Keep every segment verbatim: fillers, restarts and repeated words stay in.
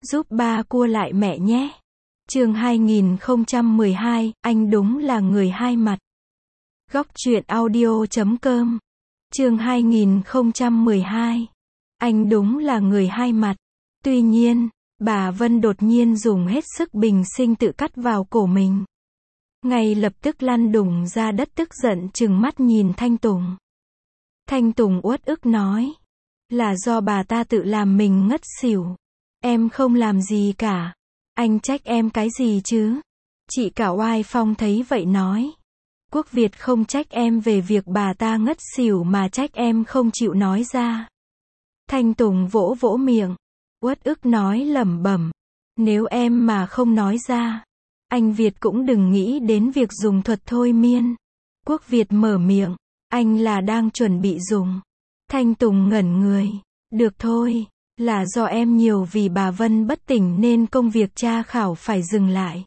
giúp ba cua lại mẹ nhé. Chương hai nghìn không trăm mười hai, anh đúng là người hai mặt. Góc truyện audio chấm com. Chương hai nghìn không trăm mười hai. Anh đúng là người hai mặt. Tuy nhiên, bà Vân đột nhiên dùng hết sức bình sinh tự cắt vào cổ mình. Ngay lập tức lăn đùng ra đất tức giận trừng mắt nhìn Thanh Tùng. Thanh Tùng uất ức nói. Là do bà ta tự làm mình ngất xỉu. Em không làm gì cả. Anh trách em cái gì chứ? Chị cả Oai Phong thấy vậy nói. Quốc Việt không trách em về việc bà ta ngất xỉu mà trách em không chịu nói ra. Thanh Tùng vỗ vỗ miệng. Uất ức nói lẩm bẩm. Nếu em mà không nói ra, anh Việt cũng đừng nghĩ đến việc dùng thuật thôi miên. Quốc Việt mở miệng. Anh là đang chuẩn bị dùng. Thanh Tùng ngẩn người. Được thôi. Là do em nhiều vì bà Vân bất tỉnh nên công việc tra khảo phải dừng lại.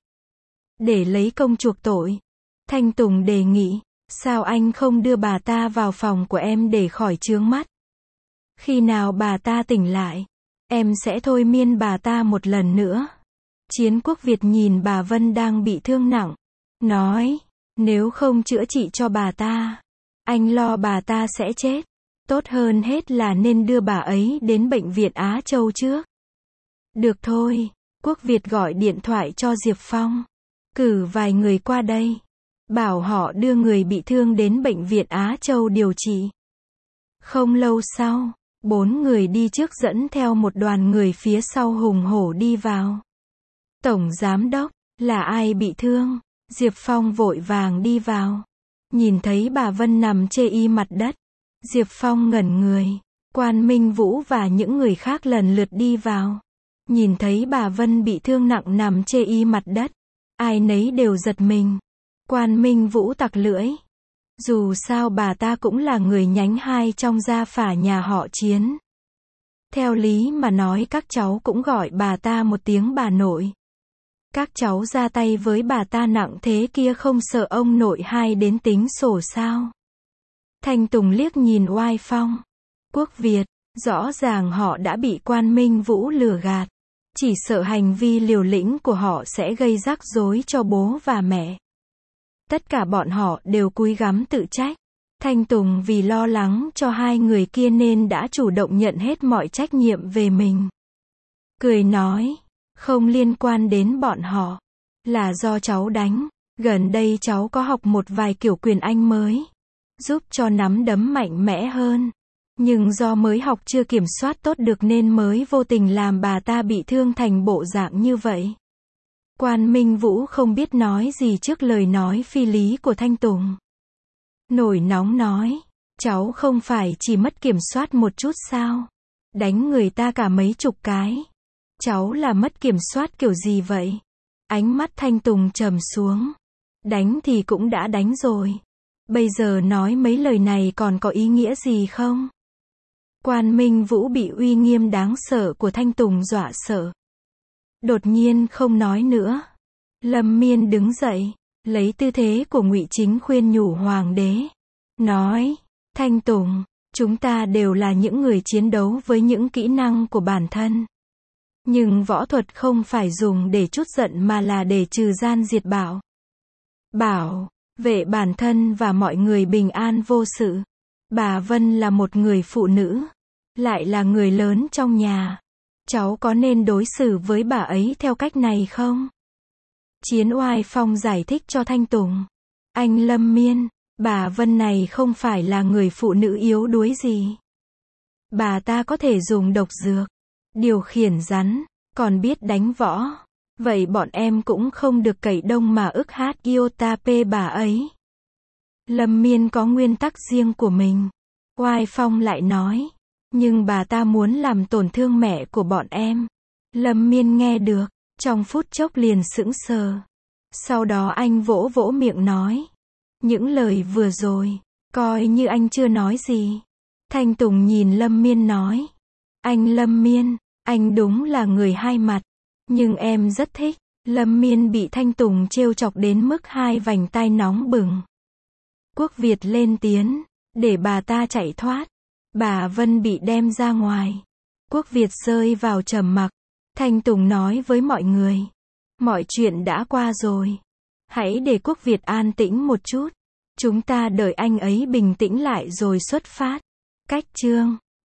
Để lấy công chuộc tội. Thanh Tùng đề nghị. Sao anh không đưa bà ta vào phòng của em để khỏi chướng mắt? Khi nào bà ta tỉnh lại, em sẽ thôi miên bà ta một lần nữa. Chiến Quốc Việt nhìn bà Vân đang bị thương nặng. Nói. Nếu không chữa trị cho bà ta, anh lo bà ta sẽ chết. Tốt hơn hết là nên đưa bà ấy đến bệnh viện Á Châu trước. Được thôi. Quốc Việt gọi điện thoại cho Diệp Phong. Cử vài người qua đây. Bảo họ đưa người bị thương đến bệnh viện Á Châu điều trị. Không lâu sau, bốn người đi trước dẫn theo một đoàn người phía sau hùng hổ đi vào. Tổng Giám Đốc, là ai bị thương? Diệp Phong vội vàng đi vào. Nhìn thấy bà Vân nằm chê y mặt đất. Diệp Phong ngẩn người. Quan Minh Vũ và những người khác lần lượt đi vào. Nhìn thấy bà Vân bị thương nặng nằm chê y mặt đất. Ai nấy đều giật mình. Quan Minh Vũ tặc lưỡi. Dù sao bà ta cũng là người nhánh hai trong gia phả nhà họ Chiến. Theo lý mà nói các cháu cũng gọi bà ta một tiếng bà nội. Các cháu ra tay với bà ta nặng thế kia không sợ ông nội hai đến tính sổ sao? Thanh Tùng liếc nhìn Oai Phong. Quốc Việt, rõ ràng họ đã bị Quan Minh Vũ lừa gạt. Chỉ sợ hành vi liều lĩnh của họ sẽ gây rắc rối cho bố và mẹ. Tất cả bọn họ đều cúi gắm tự trách. Thanh Tùng vì lo lắng cho hai người kia nên đã chủ động nhận hết mọi trách nhiệm về mình. Cười nói, không liên quan đến bọn họ. Là do cháu đánh. Gần đây cháu có học một vài kiểu quyền Anh mới. Giúp cho nắm đấm mạnh mẽ hơn. Nhưng do mới học chưa kiểm soát tốt được nên mới vô tình làm bà ta bị thương thành bộ dạng như vậy. Quan Minh Vũ không biết nói gì trước lời nói phi lý của Thanh Tùng. Nổi nóng nói, cháu không phải chỉ mất kiểm soát một chút sao? Đánh người ta cả mấy chục cái. Cháu là mất kiểm soát kiểu gì vậy? Ánh mắt Thanh Tùng trầm xuống. Đánh thì cũng đã đánh rồi. Bây giờ nói mấy lời này còn có ý nghĩa gì không? Quan Minh Vũ bị uy nghiêm đáng sợ của Thanh Tùng dọa sợ. Đột nhiên không nói nữa. Lâm Miên đứng dậy, lấy tư thế của Ngụy Chính khuyên nhủ hoàng đế. Nói, Thanh Tùng, chúng ta đều là những người chiến đấu với những kỹ năng của bản thân. Nhưng võ thuật không phải dùng để trút giận mà là để trừ gian diệt bạo. Bảo vệ bản thân và mọi người bình an vô sự. Bà Vân là một người phụ nữ, lại là người lớn trong nhà. Cháu có nên đối xử với bà ấy theo cách này không? Chiến Oai Phong giải thích cho Thanh Tùng. Anh Lâm Miên, bà Vân này không phải là người phụ nữ yếu đuối gì. Bà ta có thể dùng độc dược, điều khiển rắn, còn biết đánh võ. Vậy bọn em cũng không được cậy đông mà ức hát iota p bà ấy. Lâm Miên có nguyên tắc riêng của mình. Oai Phong lại nói. Nhưng bà ta muốn làm tổn thương mẹ của bọn em. Lâm Miên nghe được, trong phút chốc liền sững sờ. Sau đó anh vỗ vỗ miệng nói. Những lời vừa rồi, coi như anh chưa nói gì. Thanh Tùng nhìn Lâm Miên nói. Anh Lâm Miên, anh đúng là người hai mặt. Nhưng em rất thích. Lâm Miên bị Thanh Tùng trêu chọc đến mức hai vành tai nóng bừng. Quốc Việt lên tiếng, để bà ta chạy thoát. Bà Vân bị đem ra ngoài. Quốc Việt rơi vào trầm mặc. Thanh Tùng nói với mọi người. Mọi chuyện đã qua rồi. Hãy để Quốc Việt an tĩnh một chút. Chúng ta đợi anh ấy bình tĩnh lại rồi xuất phát. Cách chương